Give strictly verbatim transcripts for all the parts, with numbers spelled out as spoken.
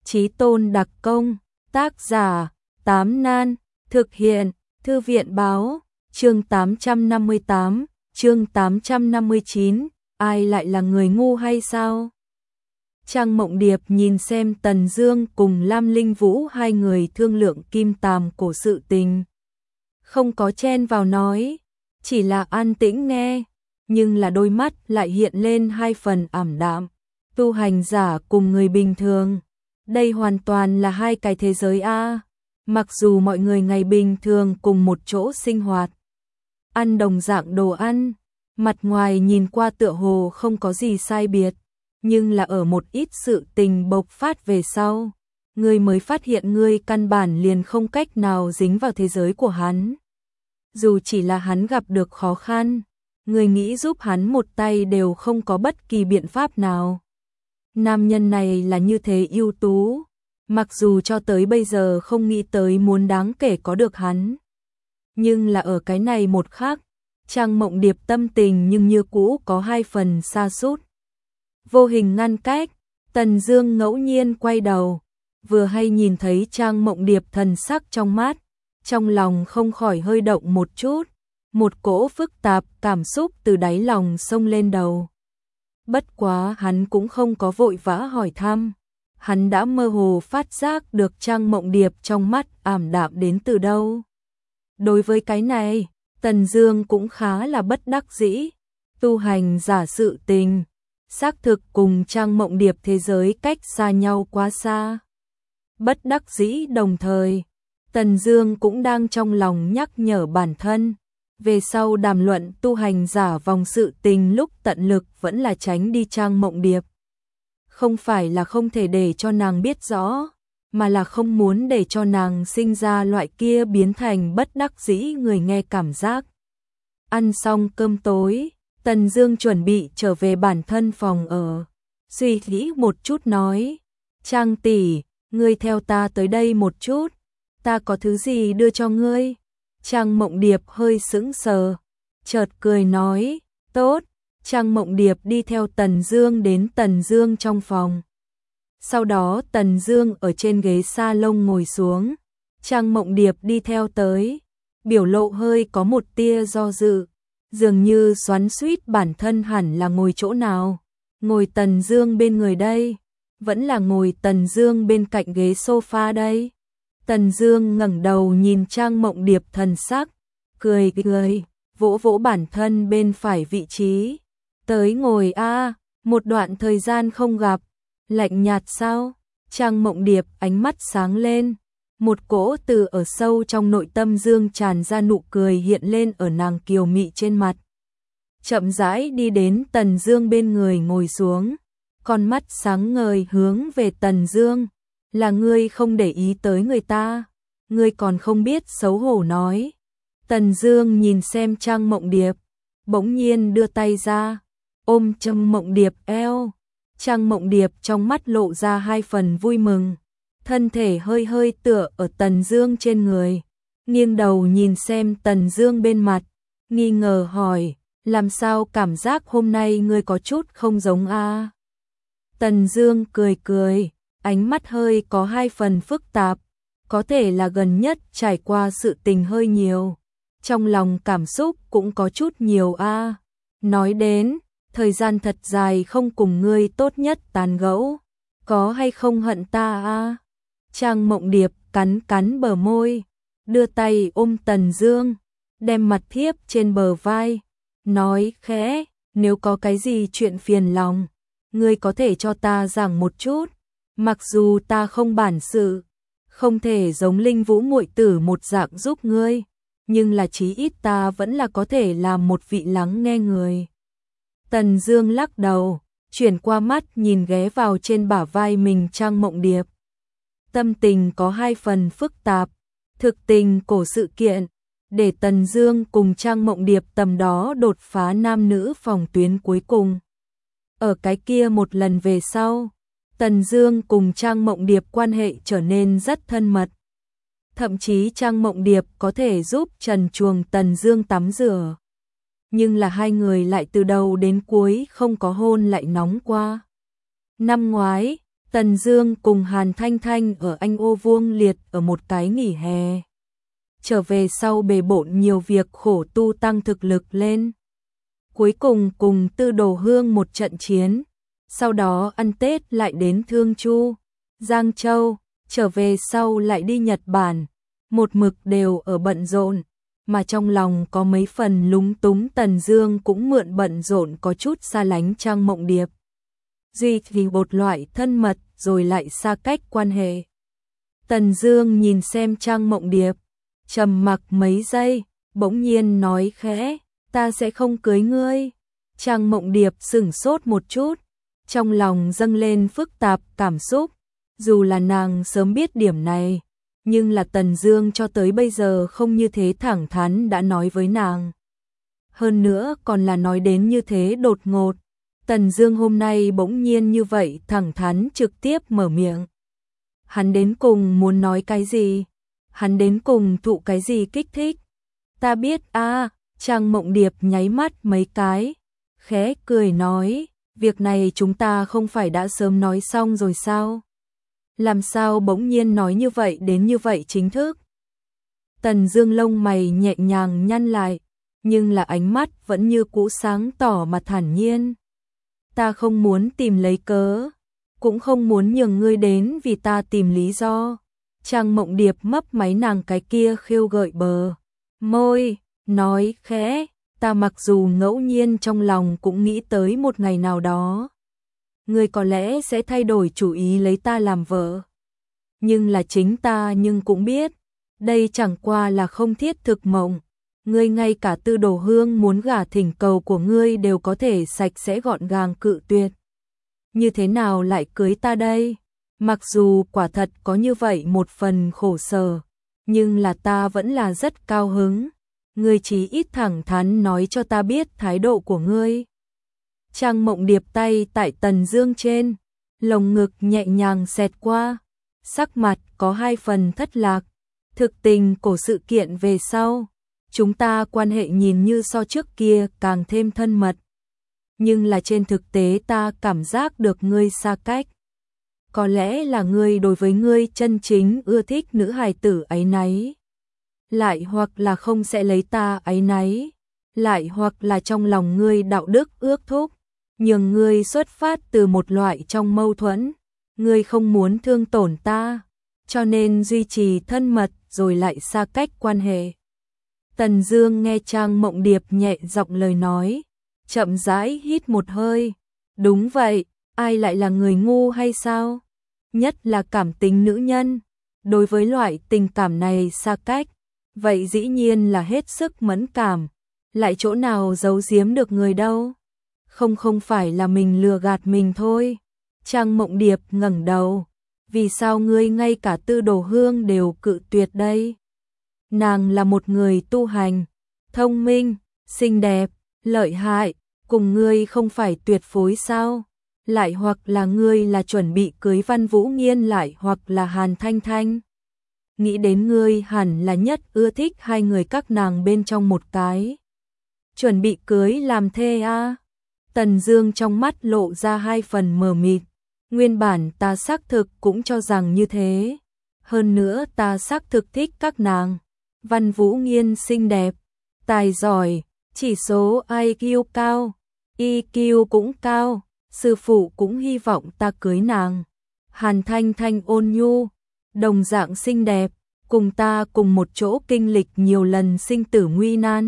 Chí Tôn đặc công, tác giả, Tám Nan, thực hiện, Thư viện báo, chương tám trăm năm mươi tám, chương tám trăm năm mươi chín, ai lại là người ngu hay sao? Trang Mộng Điệp nhìn xem Tần Dương cùng Lam Linh Vũ hai người thương lượng kim tàm cổ sự tình. Không có chen vào nói, chỉ là an tĩnh nghe, nhưng là đôi mắt lại hiện lên hai phần ảm đạm. Tu hành giả cùng người bình thường, đây hoàn toàn là hai cái thế giới a. Mặc dù mọi người ngày bình thường cùng một chỗ sinh hoạt, ăn đồng dạng đồ ăn, mặt ngoài nhìn qua tựa hồ không có gì sai biệt, nhưng là ở một ít sự tình bộc phát về sau, người mới phát hiện người căn bản liền không cách nào dính vào thế giới của hắn. Dù chỉ là hắn gặp được khó khăn, người nghĩ giúp hắn một tay đều không có bất kỳ biện pháp nào. Nam nhân này là như thế ưu tú, mặc dù cho tới bây giờ không nghĩ tới muốn đáng kể có được hắn. Nhưng là ở cái này một khắc, Trang Mộng Điệp tâm tình nhưng như cũ có hai phần sa sút. Vô hình ngăn cách, Tần Dương ngẫu nhiên quay đầu, vừa hay nhìn thấy Trang Mộng Điệp thần sắc trong mắt, trong lòng không khỏi hơi động một chút, một cỗ phức tạp cảm xúc từ đáy lòng xông lên đầu. Bất quá hắn cũng không có vội vã hỏi thăm, hắn đã mơ hồ phát giác được Trang Mộng Điệp trong mắt ảm đạm đến từ đâu. Đối với cái này, Tần Dương cũng khá là bất đắc dĩ, tu hành giả sự tình, xác thực cùng Trang Mộng Điệp thế giới cách xa nhau quá xa. Bất đắc dĩ đồng thời, Tần Dương cũng đang trong lòng nhắc nhở bản thân, về sau đàm luận tu hành giả vòng sự tình lúc tận lực vẫn là tránh đi Trang Mộng Điệp. Không phải là không thể để cho nàng biết rõ, mà là không muốn để cho nàng sinh ra loại kia biến thành bất đắc dĩ người nghe cảm giác. Ăn xong cơm tối, Tần Dương chuẩn bị trở về bản thân phòng ở, suy nghĩ một chút nói, Trang tỷ, ngươi theo ta tới đây một chút, ta có thứ gì đưa cho ngươi. Trang Mộng Điệp hơi sững sờ, chợt cười nói, tốt. Trang Mộng Điệp đi theo Tần Dương đến Tần Dương trong phòng. Sau đó Tần Dương ở trên ghế salon ngồi xuống, Trang Mộng Điệp đi theo tới, biểu lộ hơi có một tia do dự, dường như xoắn xuýt bản thân hẳn là ngồi chỗ nào, ngồi Tần Dương bên người đây, vẫn là ngồi Tần Dương bên cạnh ghế sofa đây. Tần Dương ngẩng đầu nhìn Trang Mộng Điệp thần sắc, cười cười, vỗ vỗ bản thân bên phải vị trí. Tới ngồi a, một đoạn thời gian không gặp, lạnh nhạt sao? Trang Mộng Điệp ánh mắt sáng lên, một cỗ từ ở sâu trong nội tâm dương tràn ra nụ cười hiện lên ở nàng kiều mị trên mặt. Chậm rãi đi đến Tần Dương bên người ngồi xuống, con mắt sáng ngời hướng về Tần Dương, là ngươi không để ý tới người ta, ngươi còn không biết xấu hổ nói. Tần Dương nhìn xem Trang Mộng Điệp, bỗng nhiên đưa tay ra, ôm Trang Mộng Điệp eo. Trang Mộng Điệp trong mắt lộ ra hai phần vui mừng, thân thể hơi hơi tựa ở Tần Dương trên người, nghiêng đầu nhìn xem Tần Dương bên mặt, nghi ngờ hỏi, làm sao cảm giác hôm nay ngươi có chút không giống a? Tần Dương cười cười, ánh mắt hơi có hai phần phức tạp, có thể là gần nhất trải qua sự tình hơi nhiều, trong lòng cảm xúc cũng có chút nhiều a. Nói đến, thời gian thật dài không cùng ngươi tốt nhất tán gẫu, có hay không hận ta a? Trang Mộng Điệp cắn cắn bờ môi, đưa tay ôm Tần Dương, đem mặt thiếp trên bờ vai, nói khẽ, nếu có cái gì chuyện phiền lòng, ngươi có thể cho ta giảng một chút, mặc dù ta không bản sự, không thể giống Linh Vũ muội tử một dạng giúp ngươi, nhưng là chí ít ta vẫn là có thể làm một vị lắng nghe người. Tần Dương lắc đầu, chuyển qua mắt nhìn ghé vào trên bả vai mình Trang Mộng Điệp. Tâm tình có hai phần phức tạp, thực tình cổ sự kiện, để Tần Dương cùng Trang Mộng Điệp tầm đó đột phá nam nữ phòng tuyến cuối cùng. Ở cái kia một lần về sau, Tần Dương cùng Trang Mộng Điệp quan hệ trở nên rất thân mật. Thậm chí Trang Mộng Điệp có thể giúp trần truồng Tần Dương tắm rửa. Nhưng là hai người lại từ đầu đến cuối không có hôn lại nóng qua. Năm ngoái, Tần Dương cùng Hàn Thanh Thanh ở Anh Ô Vuông Liệt ở một cái nghỉ hè. Trở về sau bề bộn nhiều việc khổ tu tăng thực lực lên. Cuối cùng cùng Tư Đồ Hương một trận chiến, sau đó ăn Tết lại đến Thương Chu, Giang Châu, trở về sau lại đi Nhật Bản, một mực đều ở bận rộn, mà trong lòng có mấy phần lúng túng. Tần Dương cũng mượn bận rộn có chút xa lánh Trang Mộng Điệp. Duy vì một loại thân mật rồi lại xa cách quan hệ. Tần Dương nhìn xem Trang Mộng Điệp, trầm mặc mấy giây, bỗng nhiên nói khẽ, ta sẽ không cưới ngươi. Trang Mộng Điệp sững sốt một chút, trong lòng dâng lên phức tạp cảm xúc, dù là nàng sớm biết điểm này, nhưng là Tần Dương cho tới bây giờ không như thế thẳng thắn đã nói với nàng. Hơn nữa còn là nói đến như thế đột ngột. Tần Dương hôm nay bỗng nhiên như vậy thẳng thắn trực tiếp mở miệng. Hắn đến cùng muốn nói cái gì? Hắn đến cùng thụ cái gì kích thích? Ta biết a, à, Trang Mộng Điệp nháy mắt mấy cái, khẽ cười nói, việc này chúng ta không phải đã sớm nói xong rồi sao? Làm sao bỗng nhiên nói như vậy đến như vậy chính thức? Tần Dương lông mày nhẹ nhàng nhăn lại, nhưng là ánh mắt vẫn như cũ sáng tỏ mà thản nhiên. Ta không muốn tìm lấy cớ, cũng không muốn nhường ngươi đến vì ta tìm lý do. Trang Mộng Điệp mấp máy nàng cái kia khiêu gợi bờ môi, nói khẽ, ta mặc dù ngẫu nhiên trong lòng cũng nghĩ tới một ngày nào đó, ngươi có lẽ sẽ thay đổi chủ ý lấy ta làm vợ. Nhưng là chính ta nhưng cũng biết, đây chẳng qua là không thiết thực mộng. Ngươi ngay cả Tư Đồ Hương muốn gả thỉnh cầu của ngươi đều có thể sạch sẽ gọn gàng cự tuyệt. Như thế nào lại cưới ta đây? Mặc dù quả thật có như vậy một phần khổ sở, nhưng là ta vẫn là rất cao hứng. Ngươi chỉ ít thẳng thắn nói cho ta biết thái độ của ngươi. Trang Mộng Điệp tay tại Tần Dương trên, lồng ngực nhẹ nhàng xẹt qua, sắc mặt có hai phần thất lạc. Thực tình cổ sự kiện về sau, chúng ta quan hệ nhìn như so trước kia càng thêm thân mật. Nhưng là trên thực tế ta cảm giác được ngươi xa cách. Có lẽ là ngươi đối với ngươi chân chính ưa thích nữ hài tử ấy nấy. Lại hoặc là không sẽ lấy ta ấy nấy. Lại hoặc là trong lòng ngươi đạo đức ước thúc, nhưng ngươi xuất phát từ một loại trong mâu thuẫn. Ngươi không muốn thương tổn ta, cho nên duy trì thân mật rồi lại xa cách quan hệ. Tần Dương nghe Trang Mộng Điệp nhẹ giọng lời nói, chậm rãi hít một hơi. Đúng vậy, ai lại là người ngu hay sao? Nhất là cảm tính nữ nhân, đối với loại tình cảm này xa cách, vậy dĩ nhiên là hết sức mẫn cảm, lại chỗ nào giấu giếm được người đâu. Không không phải là mình lừa gạt mình thôi. Trang Mộng Điệp ngẩng đầu, vì sao ngươi ngay cả Tư Đồ Hương đều cự tuyệt đây? Nàng là một người tu hành, thông minh, xinh đẹp, lợi hại, cùng ngươi không phải tuyệt phối sao? Lại hoặc là ngươi là chuẩn bị cưới Văn Vũ Nghiên, lại hoặc là Hàn Thanh Thanh. Nghĩ đến ngươi hẳn là nhất ưa thích hai người các nàng bên trong một cái. Chuẩn bị cưới làm thê a? Tần Dương trong mắt lộ ra hai phần mờ mịt. Nguyên bản ta xác thực cũng cho rằng như thế. Hơn nữa ta xác thực thích các nàng. Văn Vũ Nghiên xinh đẹp, tài giỏi, chỉ số i kiu cao, i kiu cũng cao, sư phụ cũng hy vọng ta cưới nàng. Hàn Thanh Thanh ôn nhu, đồng dạng xinh đẹp, cùng ta cùng một chỗ kinh lịch nhiều lần sinh tử nguy nan.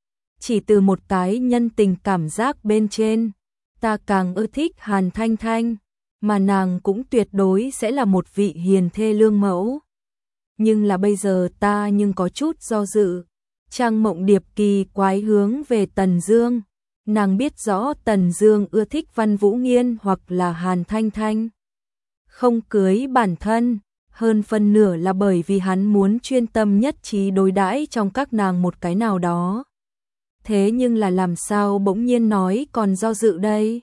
Chỉ từ một cái nhân tình cảm giác bên trên, ta càng ưa thích Hàn Thanh Thanh, mà nàng cũng tuyệt đối sẽ là một vị hiền thê lương mẫu. Nhưng là bây giờ ta nhưng có chút do dự. Trang Mộng Điệp kỳ quái hướng về Tần Dương. Nàng biết rõ Tần Dương ưa thích Văn Vũ Nghiên hoặc là Hàn Thanh Thanh. Không cưới bản thân, hơn phân nửa là bởi vì hắn muốn chuyên tâm nhất trí đối đãi trong các nàng một cái nào đó. Thế nhưng là làm sao bỗng nhiên nói còn do dự đây?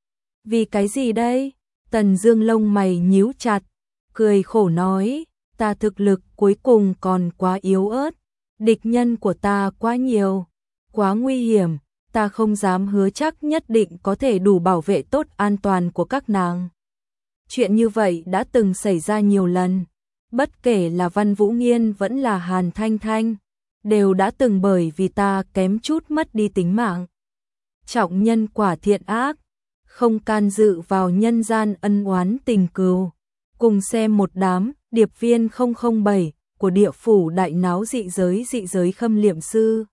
Vì cái gì đây? Tần Dương lông mày nhíu chặt, cười khổ nói, ta thực lực cuối cùng còn quá yếu ớt, địch nhân của ta quá nhiều, quá nguy hiểm, ta không dám hứa chắc nhất định có thể đủ bảo vệ tốt an toàn của các nàng. Chuyện như vậy đã từng xảy ra nhiều lần. Bất kể là Văn Vũ Nghiên vẫn là Hàn Thanh Thanh, đều đã từng bởi vì ta kém chút mất đi tính mạng. Trọng nhân quả thiện ác, không can dự vào nhân gian ân oán tình cừu. Cùng xem một đám điệp viên không không bảy của địa phủ đại náo dị giới dị giới Khâm Liệm Sư.